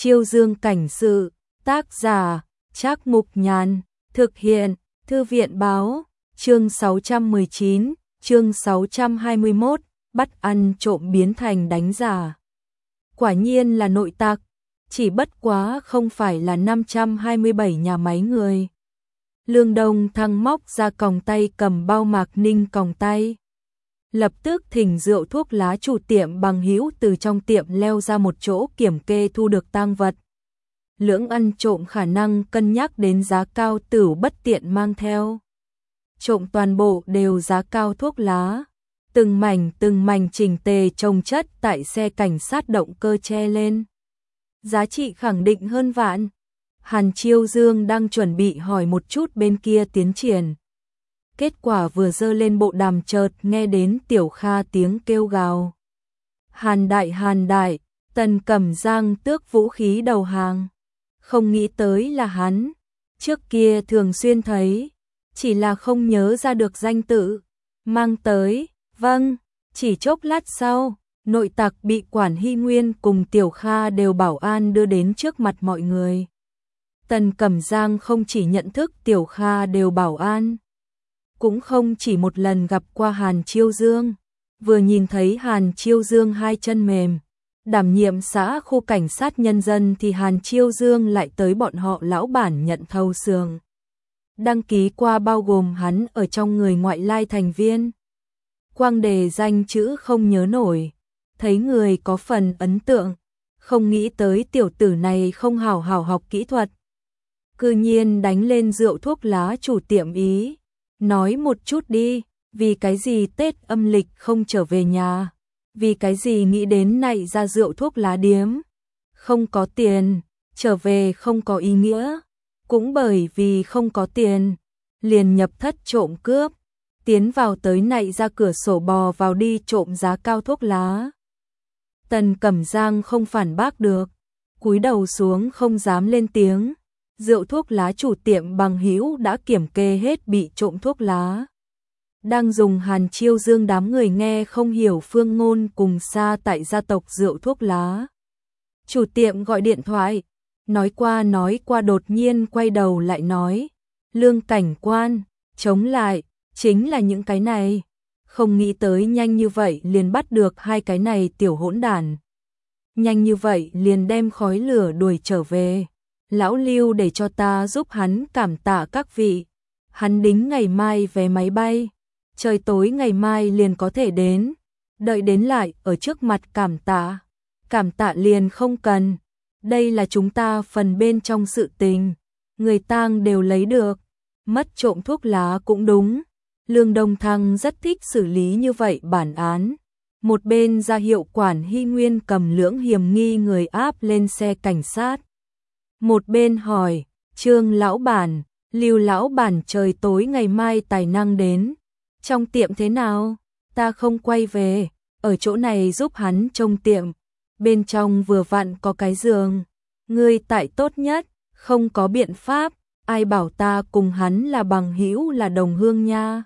Chiêu Dương cảnh sự, tác giả, Trác Mục Nhàn, thực hiện, Thư viện báo, chương 619, chương 621, bắt ăn trộm biến thành đánh giả. Quả nhiên là nội tặc, chỉ bất quá không phải là 527 nhà máy người. Lương Đông Thăng móc ra còng tay cầm bao Mạc Ninh còng tay. Lập tức thỉnh rượu thuốc lá chủ tiệm Bằng Hữu từ trong tiệm leo ra một chỗ kiểm kê thu được tang vật. Lưỡng ăn trộm khả năng cân nhắc đến giá cao tửu bất tiện mang theo. Trộm toàn bộ đều giá cao thuốc lá, từng mảnh chỉnh tề chồng chất tại xe cảnh sát động cơ che lên. Giá trị khẳng định hơn vạn. Hàn Chiêu Dương đang chuẩn bị hỏi một chút bên kia tiến triển. Kết quả vừa giơ lên bộ đàm chợt nghe đến Tiểu Kha tiếng kêu gào. Hàn đại, Tần Cẩm Giang tước vũ khí đầu hàng. Không nghĩ tới là hắn. Trước kia thường xuyên thấy, chỉ là không nhớ ra được danh tự. Mang tới, vâng, chỉ chốc lát sau, nội tặc bị Quản Hy Nguyên cùng Tiểu Kha đều bảo an đưa đến trước mặt mọi người. Tần Cẩm Giang không chỉ nhận thức Tiểu Kha đều bảo an, cũng không chỉ một lần gặp qua Hàn Chiêu Dương. Vừa nhìn thấy Hàn Chiêu Dương hai chân mềm, đảm nhiệm xã khu cảnh sát nhân dân thì Hàn Chiêu Dương lại tới bọn họ lão bản nhận thầu xưởng. Đăng ký qua bao gồm hắn ở trong người ngoại lai thành viên. Quang đề danh chữ không nhớ nổi, thấy người có phần ấn tượng, không nghĩ tới tiểu tử này không hào học kỹ thuật. Cư nhiên đánh lên rượu thuốc lá chủ tiệm Ý. Nói một chút đi, vì cái gì Tết âm lịch không trở về nhà? Vì cái gì nghĩ đến nạy ra rượu thuốc lá điếm? Không có tiền, trở về không có ý nghĩa. Cũng bởi vì không có tiền, liền nhập thất trộm cướp, tiến vào tới nạy ra cửa sổ bò vào đi trộm giá cao thuốc lá. Tần Cẩm Giang không phản bác được, cúi đầu xuống không dám lên tiếng. Rượu thuốc lá chủ tiệm Bằng Hữu đã kiểm kê hết bị trộm thuốc lá. Đang dùng Hàn Chiêu Dương đám người nghe không hiểu phương ngôn cùng xa tại gia tộc rượu thuốc lá. Chủ tiệm gọi điện thoại, nói qua đột nhiên quay đầu lại nói, Lương cảnh quan, chống lại, chính là những cái này. Không nghĩ tới nhanh như vậy liền bắt được hai cái này tiểu hỗn đản. Nhanh như vậy liền đem khói lửa đuổi trở về. Lão Lưu để cho ta giúp hắn cảm tạ các vị. Hắn đính ngày mai vé máy bay. Trời tối ngày mai liền có thể đến. Đợi đến lại ở trước mặt cảm tạ. Cảm tạ liền không cần. Đây là chúng ta phần bên trong sự tình. Người tang đều lấy được. Mất trộm thuốc lá cũng đúng. Lương Đông Thăng rất thích xử lý như vậy bản án. Một bên ra hiệu Quản Hy Nguyên cầm lưỡng hiểm nghi người áp lên xe cảnh sát. Một bên hỏi, Trương lão bản, Lưu lão bản trời tối ngày mai tài năng đến. Trong tiệm thế nào? Ta không quay về, ở chỗ này giúp hắn trông tiệm. Bên trong vừa vặn có cái giường. Ngươi tại tốt nhất, không có biện pháp, ai bảo ta cùng hắn là bằng hữu là đồng hương nha.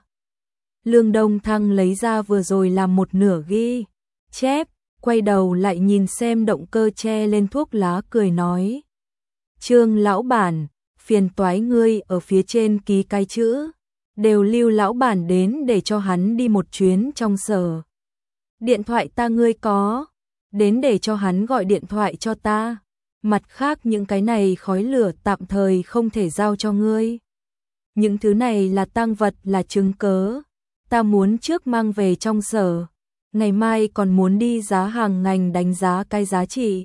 Lương Đông Thăng lấy ra vừa rồi làm một nửa ghi chép, quay đầu lại nhìn xem động cơ che lên thuốc lá cười nói. Trương lão bản, phiền toái ngươi ở phía trên ký cái chữ, đều Lưu lão bản đến để cho hắn đi một chuyến trong sở. Điện thoại ta ngươi có, đến để cho hắn gọi điện thoại cho ta. Mặt khác những cái này khói lửa tạm thời không thể giao cho ngươi. Những thứ này là tang vật là chứng cớ. Ta muốn trước mang về trong sở. Ngày mai còn muốn đi giá hàng ngành đánh giá cái giá trị.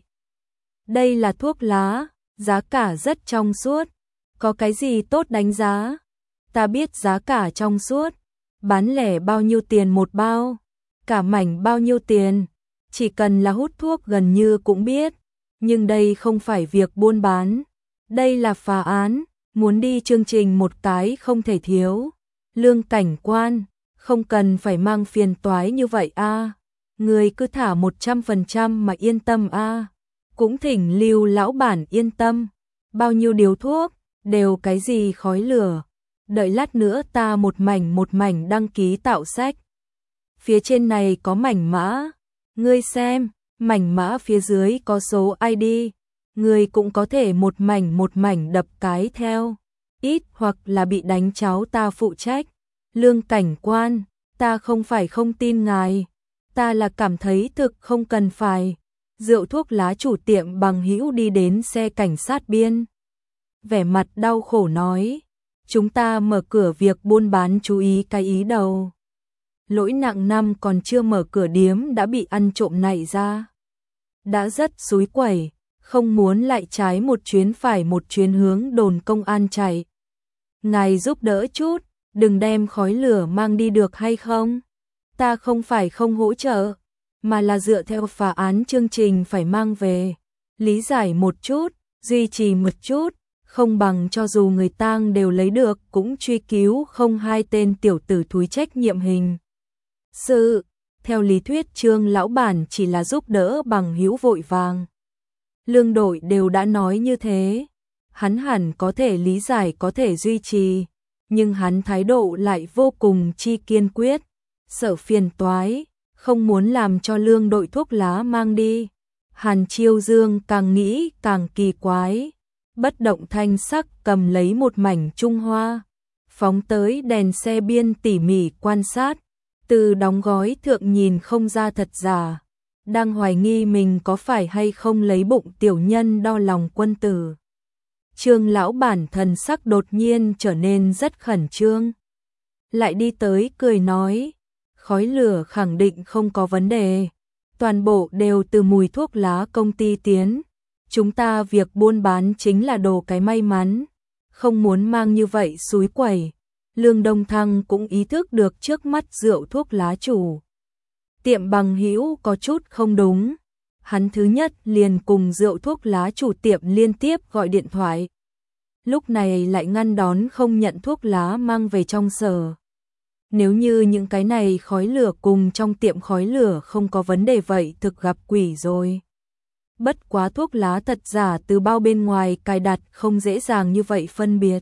Đây là thuốc lá, giá cả rất trong suốt. Có cái gì tốt đánh giá? Ta biết giá cả trong suốt. Bán lẻ bao nhiêu tiền một bao? Cả mảnh bao nhiêu tiền? Chỉ cần là hút thuốc gần như cũng biết. Nhưng đây không phải việc buôn bán. Đây là phá án. Muốn đi chương trình một cái không thể thiếu. Lương cảnh quan, không cần phải mang phiền toái như vậy a. Người cứ thả 100% mà yên tâm a. Cũng thỉnh Lưu lão bản yên tâm. Bao nhiêu điếu thuốc, đều cái gì khói lửa. Đợi lát nữa ta một mảnh đăng ký tạo sách. Phía trên này có mảnh mã. Ngươi xem, mảnh mã phía dưới có số ID. Người cũng có thể một mảnh đập cái theo, ít hoặc là bị đánh cháu ta phụ trách. Lương cảnh quan, ta không phải không tin ngài, ta là cảm thấy thực không cần phải. Rượu thuốc lá chủ tiệm Bằng Hữu đi đến xe cảnh sát biên. Vẻ mặt đau khổ nói, chúng ta mở cửa việc buôn bán chú ý cái ý đầu. Lỗi nặng năm còn chưa mở cửa điếm đã bị ăn trộm này ra. Đã rất xúi quẩy, không muốn lại trái một chuyến phải một chuyến hướng đồn công an chạy. Ngài giúp đỡ chút, đừng đem khói lửa mang đi được hay không? Ta không phải không hỗ trợ, mà là dựa theo phá án chương trình phải mang về. Lý giải một chút, duy trì một chút, không bằng cho dù người tang đều lấy được cũng truy cứu không hai tên tiểu tử thúi trách nhiệm hình sự. Theo lý thuyết Trương lão bản chỉ là giúp đỡ Bằng Hữu vội vàng. Lương đội đều đã nói như thế, hắn hẳn có thể lý giải có thể duy trì, nhưng hắn thái độ lại vô cùng chi kiên quyết, sợ phiền toái, không muốn làm cho lương đội thuốc lá mang đi. Hàn Chiêu Dương càng nghĩ càng kỳ quái, bất động thanh sắc cầm lấy một mảnh Trung Hoa, phóng tới đèn xe biên tỉ mỉ quan sát, từ đóng gói thượng nhìn không ra thật giả, đang hoài nghi mình có phải hay không lấy bụng tiểu nhân đo lòng quân tử. Trương lão bản thần sắc đột nhiên trở nên rất khẩn trương, lại đi tới cười nói, khói lửa khẳng định không có vấn đề, toàn bộ đều từ mùi thuốc lá công ty tiến, chúng ta việc buôn bán chính là đồ cái may mắn, không muốn mang như vậy xúi quẩy. Lương Đông Thăng cũng ý thức được trước mắt rượu thuốc lá chủ tiệm Bằng Hữu có chút không đúng, hắn thứ nhất liền cùng rượu thuốc lá chủ tiệm liên tiếp gọi điện thoại, lúc này lại ngăn đón không nhận thuốc lá mang về trong sở. Nếu như những cái này khói lửa cùng trong tiệm khói lửa không có vấn đề vậy thực gặp quỷ rồi. Bất quá thuốc lá thật giả từ bao bên ngoài cài đặt không dễ dàng như vậy phân biệt.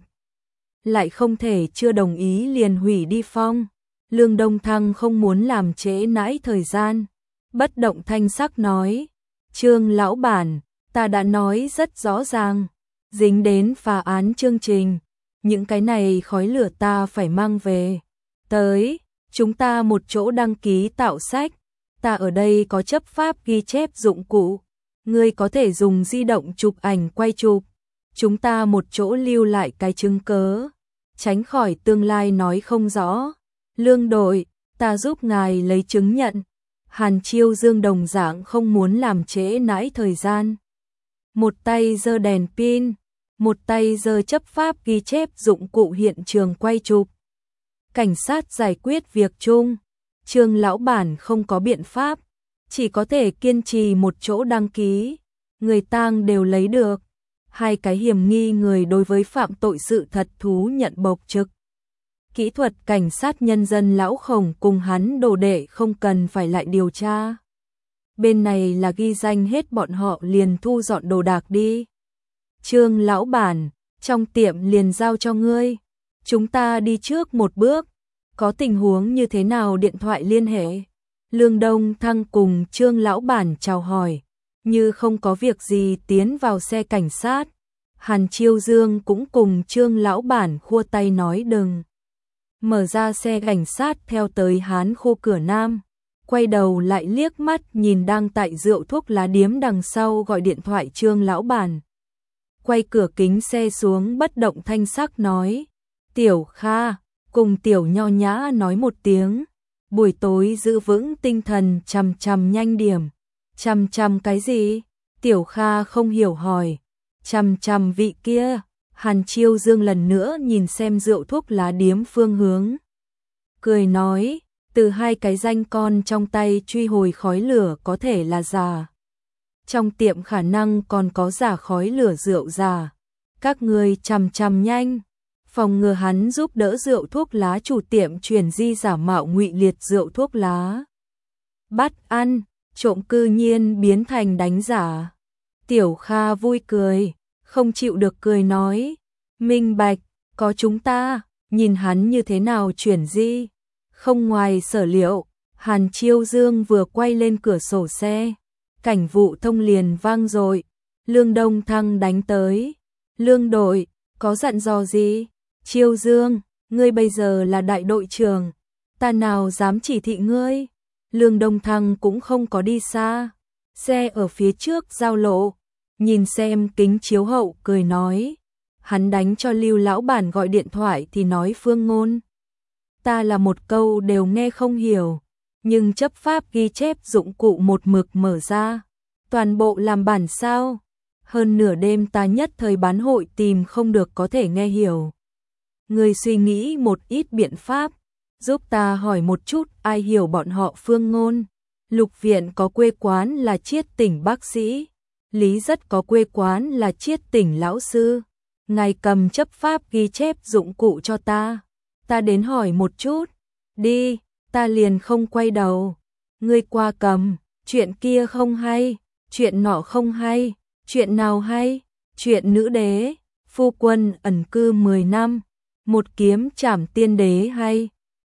Lại không thể chưa đồng ý liền hủy đi phong. Lương Đông Thăng không muốn làm trễ nãi thời gian. Bất động thanh sắc nói, Trương lão bản, ta đã nói rất rõ ràng, dính đến phá án chương trình, những cái này khói lửa ta phải mang về. Tới, chúng ta một chỗ đăng ký tạo sách, ta ở đây có chấp pháp ghi chép dụng cụ, ngươi có thể dùng di động chụp ảnh quay chụp, chúng ta một chỗ lưu lại cái chứng cớ, tránh khỏi tương lai nói không rõ. Lương đội, ta giúp ngài lấy chứng nhận. Hàn Chiêu Dương đồng dạng không muốn làm trễ nãi thời gian. Một tay giơ đèn pin, một tay giơ chấp pháp ghi chép dụng cụ hiện trường quay chụp. Cảnh sát giải quyết việc chung, Trương lão bản không có biện pháp, chỉ có thể kiên trì một chỗ đăng ký, người tang đều lấy được. Hai cái hiểm nghi người đối với phạm tội sự thật thú nhận bộc trực. Kỹ thuật cảnh sát nhân dân lão Khổng cùng hắn đồ đệ không cần phải lại điều tra. Bên này là ghi danh hết bọn họ liền thu dọn đồ đạc đi. Trương lão bản, trong tiệm liền giao cho ngươi. Chúng ta đi trước một bước. Có tình huống như thế nào điện thoại liên hệ. Lương Đông Thăng cùng Trương lão bản chào hỏi. Như không có việc gì tiến vào xe cảnh sát. Hàn Chiêu Dương cũng cùng Trương lão bản khua tay nói đừng. Mở ra xe cảnh sát theo tới Hán khu cửa Nam, quay đầu lại liếc mắt nhìn đang tại rượu thuốc lá điếm đằng sau gọi điện thoại Trương lão bản. Quay cửa kính xe xuống bất động thanh sắc nói, Tiểu Kha, cùng Tiểu Nho Nhã nói một tiếng, buổi tối giữ vững tinh thần chằm nhanh điểm. Chằm cái gì? Tiểu Kha không hiểu hỏi. Chằm vị kia. Hàn Chiêu Dương lần nữa nhìn xem rượu thuốc lá điếm phương hướng. Cười nói, từ hai cái danh con trong tay truy hồi khói lửa có thể là giả. Trong tiệm khả năng còn có giả khói lửa rượu giả. Các người chằm nhanh. Phòng ngừa hắn giúp đỡ rượu thuốc lá chủ tiệm chuyển di giả mạo ngụy liệt rượu thuốc lá. Bắt ăn, trộm cư nhiên biến thành đánh giả. Tiểu Kha vui cười. Không chịu được cười nói, minh bạch, có chúng ta, nhìn hắn như thế nào chuyển di. Không ngoài sở liệu, Hàn Chiêu Dương vừa quay lên cửa sổ xe, cảnh vụ thông liền vang dội, Lương Đông Thăng đánh tới. Lương đội, có dặn dò gì? Chiêu Dương, ngươi bây giờ là đại đội trưởng, ta nào dám chỉ thị ngươi? Lương Đông Thăng cũng không có đi xa, xe ở phía trước giao lộ, nhìn xem kính chiếu hậu cười nói. Hắn đánh cho Lưu lão bản gọi điện thoại thì nói phương ngôn. Ta là một câu đều nghe không hiểu, nhưng chấp pháp ghi chép dụng cụ một mực mở ra, toàn bộ làm bản sao. Hơn nửa đêm ta nhất thời bán hội tìm không được có thể nghe hiểu. Người suy nghĩ một ít biện pháp, giúp ta hỏi một chút ai hiểu bọn họ phương ngôn. Lục Viện có quê quán là Chiết Tỉnh bác sĩ, Lý Rất có quê quán là Chiết Tỉnh lão sư. Ngài cầm chấp pháp ghi chép dụng cụ cho ta đến hỏi một chút. Đi, ta liền không quay đầu. Ngươi qua cầm, chuyện kia không hay, chuyện nọ không hay, chuyện nào hay? Chuyện nữ đế, phu quân ẩn cư 10 năm, một kiếm trảm tiên đế hay?